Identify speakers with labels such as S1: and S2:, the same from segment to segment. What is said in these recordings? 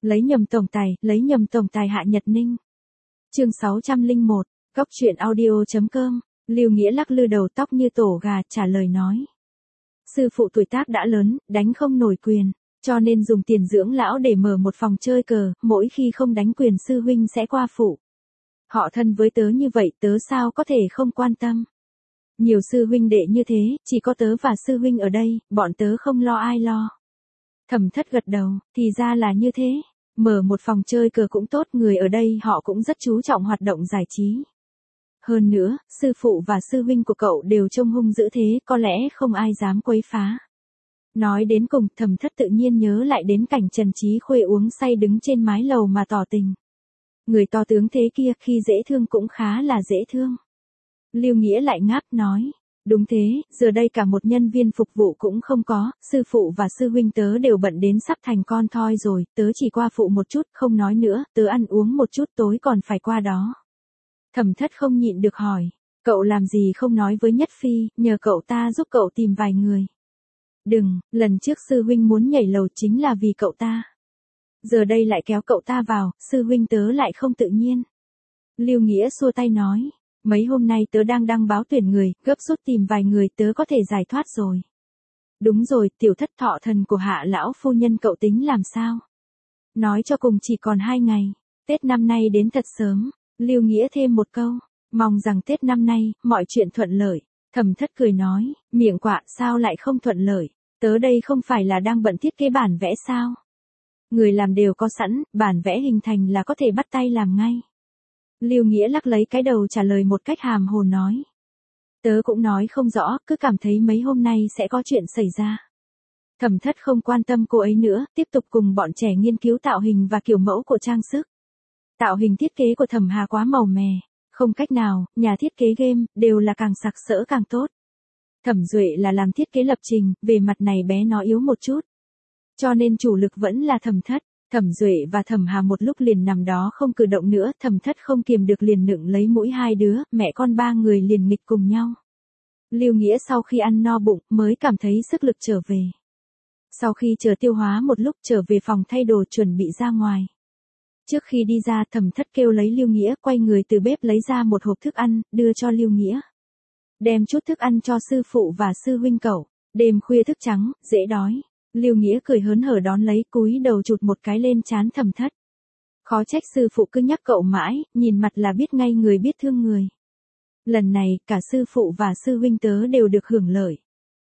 S1: lấy nhầm tổng tài Hạ Nhật Ninh. Chương 601, Góc truyện audio.com. Lưu Nghĩa lắc lư đầu tóc như tổ gà, trả lời nói. Sư phụ tuổi tác đã lớn, đánh không nổi quyền, cho nên dùng tiền dưỡng lão để mở một phòng chơi cờ, mỗi khi không đánh quyền sư huynh sẽ qua phụ. Họ thân với tớ như vậy, tớ sao có thể không quan tâm. Nhiều sư huynh đệ như thế, chỉ có tớ và sư huynh ở đây, bọn tớ không lo ai lo. Thẩm Thất gật đầu, thì ra là như thế. Mở một phòng chơi cờ cũng tốt, người ở đây họ cũng rất chú trọng hoạt động giải trí. Hơn nữa, sư phụ và sư huynh của cậu đều trông hung dữ thế, có lẽ không ai dám quấy phá. Nói đến cùng, Thẩm Thất tự nhiên nhớ lại đến cảnh Trần Trí Khuê uống say đứng trên mái lầu mà tỏ tình. Người to tướng thế kia khi dễ thương cũng khá là dễ thương. Lưu Nghĩa lại ngáp nói. Đúng thế, giờ đây cả một nhân viên phục vụ cũng không có, sư phụ và sư huynh tớ đều bận đến sắp thành con thoi rồi, tớ chỉ qua phụ một chút, không nói nữa, tớ ăn uống một chút tối còn phải qua đó. Thẩm Thất không nhịn được hỏi, cậu làm gì không nói với Nhất Phi, nhờ cậu ta giúp cậu tìm vài người. Đừng, lần trước sư huynh muốn nhảy lầu chính là vì cậu ta. Giờ đây lại kéo cậu ta vào, sư huynh tớ lại không tự nhiên. Lưu Nghĩa xua tay nói. Mấy hôm nay tớ đang đăng báo tuyển người, gấp rút tìm vài người tớ có thể giải thoát rồi. Đúng rồi, tiểu thất thọ thần của Hạ lão phu nhân cậu tính làm sao? Nói cho cùng chỉ còn 2 ngày, Tết năm nay đến thật sớm. Lưu Nghĩa thêm một câu, mong rằng Tết năm nay, mọi chuyện thuận lợi. Thẩm Thất cười nói, miệng quạ sao lại không thuận lợi, tớ đây không phải là đang bận thiết kế bản vẽ sao? Người làm đều có sẵn, bản vẽ hình thành là có thể bắt tay làm ngay. Lưu Nghĩa lắc lấy cái đầu trả lời một cách hàm hồ nói. Tớ cũng nói không rõ, cứ cảm thấy mấy hôm nay sẽ có chuyện xảy ra. Thẩm Thất không quan tâm cô ấy nữa, tiếp tục cùng bọn trẻ nghiên cứu tạo hình và kiểu mẫu của trang sức. Tạo hình thiết kế của Thẩm Hà quá màu mè, không cách nào, nhà thiết kế game, đều là càng sặc sỡ càng tốt. Thẩm Duệ là làm thiết kế lập trình, về mặt này bé nó yếu một chút. Cho nên chủ lực vẫn là Thẩm Thất. Thẩm Duệ và Thẩm Hà một lúc liền nằm đó không cử động nữa, Thẩm Thất không kiềm được liền nựng lấy mũi hai đứa, mẹ con ba người liền nghịch cùng nhau. Lưu Nghĩa sau khi ăn no bụng mới cảm thấy sức lực trở về. Sau khi chờ tiêu hóa một lúc trở về phòng thay đồ chuẩn bị ra ngoài. Trước khi đi ra Thẩm Thất kêu lấy Lưu Nghĩa quay người từ bếp lấy ra một hộp thức ăn, đưa cho Lưu Nghĩa. Đem chút thức ăn cho sư phụ và sư huynh cậu, đêm khuya thức trắng, dễ đói. Lưu Nghĩa cười hớn hở đón lấy, cúi đầu chụt một cái lên trán Thẩm Thất. Khó trách sư phụ cứ nhắc cậu mãi, nhìn mặt là biết ngay người biết thương người. Lần này, cả sư phụ và sư huynh tớ đều được hưởng lợi.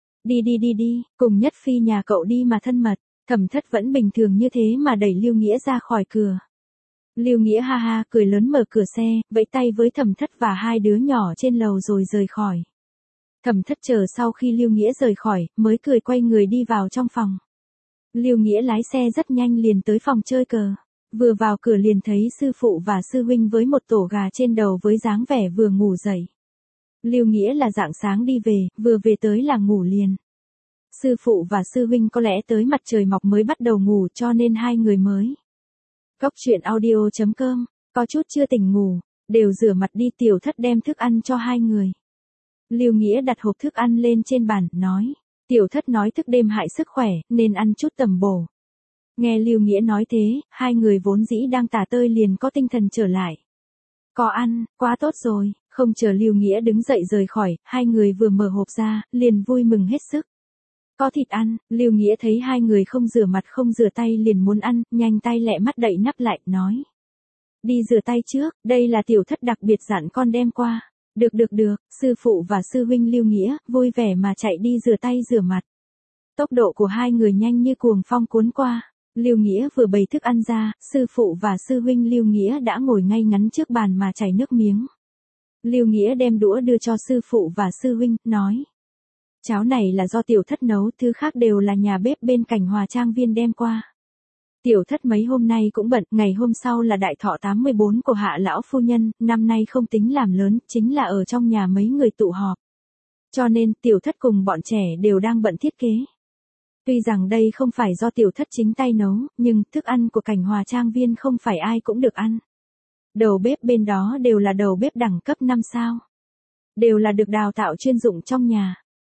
S1: Đi, cùng Nhất Phi nhà cậu đi mà thân mật. Thẩm Thất vẫn bình thường như thế mà đẩy Lưu Nghĩa ra khỏi cửa. Lưu Nghĩa ha ha cười lớn mở cửa xe, vẫy tay với Thẩm Thất và hai đứa nhỏ trên lầu rồi rời khỏi. Thẩm Thất chờ sau khi Lưu Nghĩa rời khỏi, mới cười quay người đi vào trong phòng. Lưu Nghĩa lái xe rất nhanh liền tới phòng chơi cờ. Vừa vào cửa liền thấy sư phụ và sư huynh với một tổ gà trên đầu với dáng vẻ vừa ngủ dậy. Lưu Nghĩa là rạng sáng đi về, vừa về tới là ngủ liền. Sư phụ và sư huynh có lẽ tới mặt trời mọc mới bắt đầu ngủ cho nên hai người mới. Góc truyện audio.com, có chút chưa tỉnh ngủ, đều rửa mặt đi. Tiểu Thất đem thức ăn cho hai người. Lưu Nghĩa đặt hộp thức ăn lên trên bàn, nói. Tiểu Thất nói thức đêm hại sức khỏe, nên ăn chút tầm bổ. Nghe Lưu Nghĩa nói thế, hai người vốn dĩ đang tả tơi liền có tinh thần trở lại. Có ăn, quá tốt rồi, không chờ Lưu Nghĩa đứng dậy rời khỏi, hai người vừa mở hộp ra, liền vui mừng hết sức. Có thịt ăn, Lưu Nghĩa thấy hai người không rửa mặt không rửa tay liền muốn ăn, nhanh tay lẹ mắt đậy nắp lại, nói. Đi rửa tay trước, đây là Tiểu Thất đặc biệt dặn con đem qua. Được, sư phụ và sư huynh Lưu Nghĩa, vui vẻ mà chạy đi rửa tay rửa mặt. Tốc độ của hai người nhanh như cuồng phong cuốn qua. Lưu Nghĩa vừa bày thức ăn ra, sư phụ và sư huynh Lưu Nghĩa đã ngồi ngay ngắn trước bàn mà chảy nước miếng. Lưu Nghĩa đem đũa đưa cho sư phụ và sư huynh, nói. Cháo này là do Tiểu Thất nấu, thứ khác đều là nhà bếp bên Cảnh Hòa Trang Viên đem qua. Tiểu Thất mấy hôm nay cũng bận, ngày hôm sau là đại thọ 84 của Hạ lão phu nhân, năm nay không tính làm lớn, chính là ở trong nhà mấy người tụ họp. Cho nên, Tiểu Thất cùng bọn trẻ đều đang bận thiết kế. Tuy rằng đây không phải do Tiểu Thất chính tay nấu, nhưng thức ăn của Cảnh Hòa Trang Viên không phải ai cũng được ăn. Đầu bếp bên đó đều là đầu bếp đẳng cấp 5 sao. Đều là được đào tạo chuyên dụng trong nhà.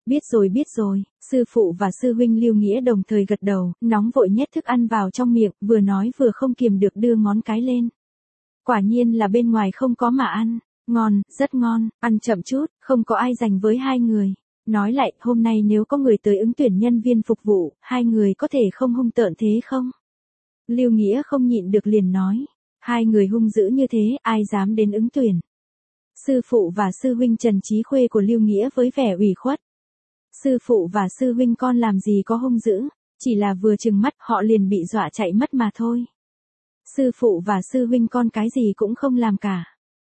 S1: Biết rồi, sư phụ và sư huynh Lưu Nghĩa đồng thời gật đầu, nóng vội nhét thức ăn vào trong miệng, vừa nói vừa không kiềm được đưa ngón cái lên. Quả nhiên là bên ngoài không có mà ăn, ngon, rất ngon, ăn chậm chút, không có ai giành với hai người. Nói lại, hôm nay nếu có người tới ứng tuyển nhân viên phục vụ, hai người có thể không hung tợn thế không? Lưu Nghĩa không nhịn được liền nói, hai người hung dữ như thế, ai dám đến ứng tuyển? Sư phụ và sư huynh Trần Chí Khuê của Lưu Nghĩa với vẻ ủy khuất. Sư phụ và sư huynh con làm gì có hung dữ, chỉ là vừa trừng mắt họ liền bị dọa chạy mất mà thôi. Sư phụ và sư huynh con cái gì cũng không làm cả.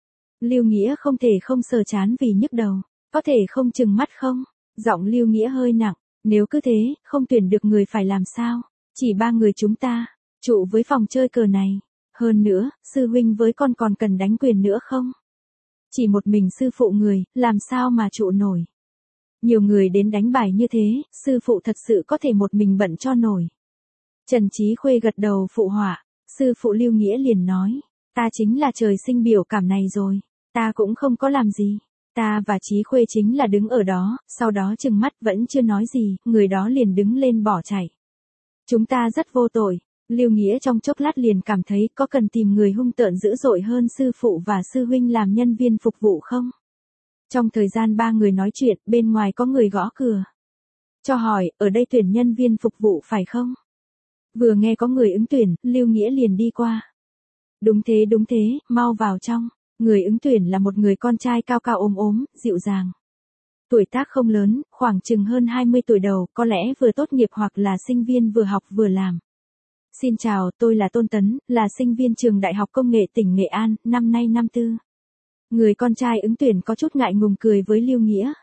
S1: Lưu Nghĩa không thể không sờ chán vì nhức đầu, có thể không trừng mắt không? Giọng Lưu Nghĩa hơi nặng, nếu cứ thế, không tuyển được người phải làm sao? Chỉ ba người chúng ta, trụ với phòng chơi cờ này. Hơn nữa, sư huynh với con còn cần đánh quyền nữa không? Chỉ một mình sư phụ người, làm sao mà trụ nổi? Nhiều người đến đánh bài như thế, sư phụ thật sự có thể một mình bận cho nổi. Trần Chí Khuê gật đầu phụ họa, sư phụ Lưu Nghĩa liền nói, ta chính là trời sinh biểu cảm này rồi, ta cũng không có làm gì. Ta và Chí Khuê chính là đứng ở đó, sau đó trừng mắt vẫn chưa nói gì, người đó liền đứng lên bỏ chạy. Chúng ta rất vô tội. Lưu Nghĩa trong chốc lát liền cảm thấy có cần tìm người hung tợn dữ dội hơn sư phụ và sư huynh làm nhân viên phục vụ không? Trong thời gian ba người nói chuyện, bên ngoài có người gõ cửa. Cho hỏi, ở đây tuyển nhân viên phục vụ phải không? Vừa nghe có người ứng tuyển, Lưu Nghĩa liền đi qua. Đúng thế, mau vào trong. Người ứng tuyển là một người con trai cao cao ốm, dịu dàng. Tuổi tác không lớn, khoảng chừng hơn 20 tuổi đầu, có lẽ vừa tốt nghiệp hoặc là sinh viên vừa học vừa làm. Xin chào, tôi là Tôn Tấn, là sinh viên trường Đại học Công nghệ tỉnh Nghệ An, năm nay năm tư. Người con trai ứng tuyển có chút ngại ngùng cười với Lưu Nghĩa.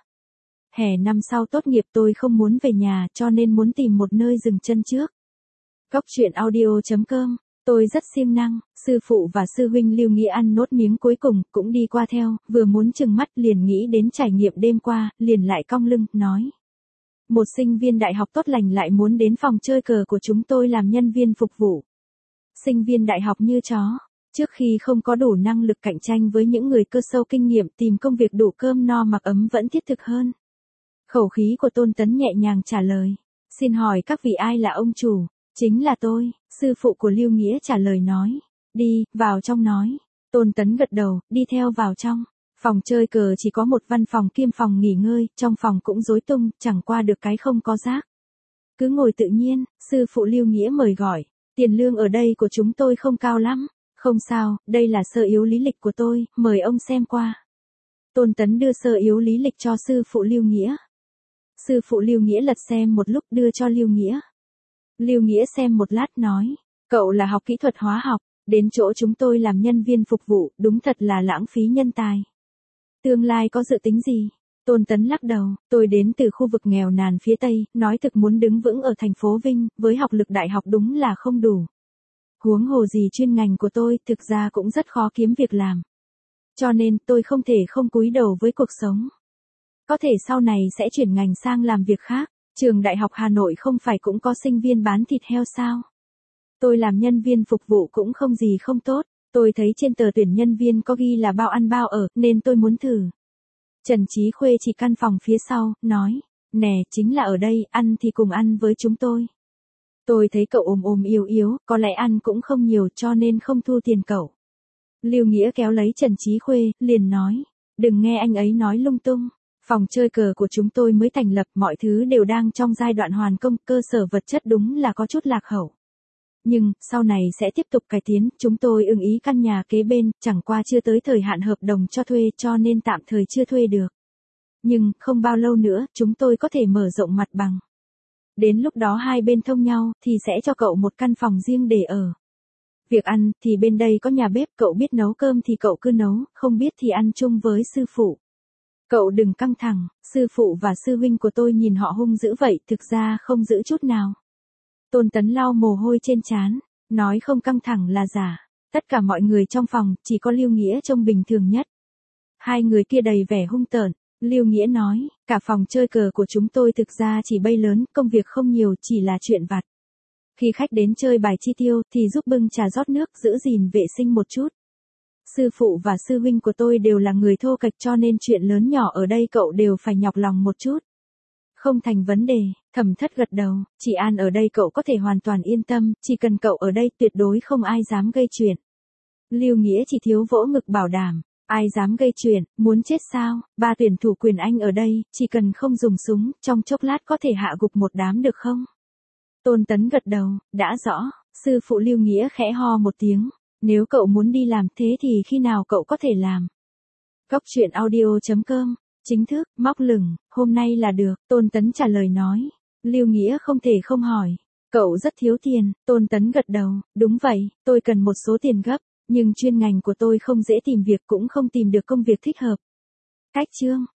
S1: Hè năm sau tốt nghiệp tôi không muốn về nhà cho nên muốn tìm một nơi dừng chân trước. Cóc truyện audio.com, tôi rất siêng năng, sư phụ và sư huynh Lưu Nghĩa ăn nốt miếng cuối cùng, cũng đi qua theo, vừa muốn chừng mắt liền nghĩ đến trải nghiệm đêm qua, liền lại cong lưng, nói. Một sinh viên đại học tốt lành lại muốn đến phòng chơi cờ của chúng tôi làm nhân viên phục vụ. Sinh viên đại học như chó, trước khi không có đủ năng lực cạnh tranh với những người cơ sâu kinh nghiệm tìm công việc đủ cơm no mặc ấm vẫn thiết thực hơn. Khẩu khí của Tôn Tấn nhẹ nhàng trả lời. Xin hỏi các vị ai là ông chủ? Chính là tôi, sư phụ của Lưu Nghĩa trả lời nói. Đi, vào trong nói. Tôn Tấn gật đầu, đi theo vào trong. Phòng chơi cờ chỉ có một văn phòng kiêm phòng nghỉ ngơi, trong phòng cũng rối tung, chẳng qua được cái không có rác. Cứ ngồi tự nhiên, sư phụ Lưu Nghĩa mời gọi. Tiền lương ở đây của chúng tôi không cao lắm. Không sao, đây là sơ yếu lý lịch của tôi, mời ông xem qua. Tôn Tấn đưa sơ yếu lý lịch cho sư phụ Lưu Nghĩa. Sư phụ Lưu Nghĩa lật xem một lúc đưa cho Lưu Nghĩa. Lưu Nghĩa xem một lát nói, cậu là học kỹ thuật hóa học, đến chỗ chúng tôi làm nhân viên phục vụ, đúng thật là lãng phí nhân tài. Tương lai có dự tính gì? Tôn Tấn lắc đầu, tôi đến từ khu vực nghèo nàn phía Tây, nói thực muốn đứng vững ở thành phố Vinh, với học lực đại học đúng là không đủ. Huống hồ gì chuyên ngành của tôi, thực ra cũng rất khó kiếm việc làm. Cho nên tôi không thể không cúi đầu với cuộc sống. Có thể sau này sẽ chuyển ngành sang làm việc khác. Trường Đại học Hà Nội không phải cũng có sinh viên bán thịt heo sao? Tôi làm nhân viên phục vụ cũng không gì không tốt. Tôi thấy trên tờ tuyển nhân viên có ghi là bao ăn bao ở, nên tôi muốn thử. Trần Chí Khuê chỉ căn phòng phía sau, nói, nè, chính là ở đây, ăn thì cùng ăn với chúng tôi. Tôi thấy cậu ồm yếu, có lẽ ăn cũng không nhiều cho nên không thu tiền cậu. Lưu Nghĩa kéo lấy Trần Chí Khuê, liền nói, đừng nghe anh ấy nói lung tung. Phòng chơi cờ của chúng tôi mới thành lập, mọi thứ đều đang trong giai đoạn hoàn công, cơ sở vật chất đúng là có chút lạc hậu. Nhưng, sau này sẽ tiếp tục cải tiến, chúng tôi ưng ý căn nhà kế bên, chẳng qua chưa tới thời hạn hợp đồng cho thuê cho nên tạm thời chưa thuê được. Nhưng, không bao lâu nữa, chúng tôi có thể mở rộng mặt bằng. Đến lúc đó hai bên thông nhau, thì sẽ cho cậu một căn phòng riêng để ở. Việc ăn, thì bên đây có nhà bếp, cậu biết nấu cơm thì cậu cứ nấu, không biết thì ăn chung với sư phụ. Cậu đừng căng thẳng, sư phụ và sư huynh của tôi nhìn họ hung dữ vậy, thực ra không dữ chút nào. Tôn Tấn lau mồ hôi trên trán, nói không căng thẳng là giả. Tất cả mọi người trong phòng, chỉ có Lưu Nghĩa trông bình thường nhất. Hai người kia đầy vẻ hung tợn. Lưu Nghĩa nói, cả phòng chơi cờ của chúng tôi thực ra chỉ bay lớn, công việc không nhiều, chỉ là chuyện vặt. Khi khách đến chơi bài chi tiêu, thì giúp bưng trà rót nước, giữ gìn vệ sinh một chút. Sư phụ và sư huynh của tôi đều là người thô kệch cho nên chuyện lớn nhỏ ở đây cậu đều phải nhọc lòng một chút. Không thành vấn đề, Thẩm Thất gật đầu, chị An ở đây cậu có thể hoàn toàn yên tâm, chỉ cần cậu ở đây tuyệt đối không ai dám gây chuyện. Lưu Nghĩa chỉ thiếu vỗ ngực bảo đảm, ai dám gây chuyện, muốn chết sao, ba tuyển thủ quyền Anh ở đây, chỉ cần không dùng súng, trong chốc lát có thể hạ gục một đám được không? Tôn Tấn gật đầu, đã rõ, sư phụ Lưu Nghĩa khẽ ho một tiếng, nếu cậu muốn đi làm thế thì khi nào cậu có thể làm? Góc truyện audio.com, chính thức, móc lửng, hôm nay là được, Tôn Tấn trả lời nói. Lưu Nghĩa không thể không hỏi, cậu rất thiếu tiền, Tôn Tấn gật đầu, đúng vậy, tôi cần một số tiền gấp, nhưng chuyên ngành của tôi không dễ tìm việc cũng không tìm được công việc thích hợp. Cách chương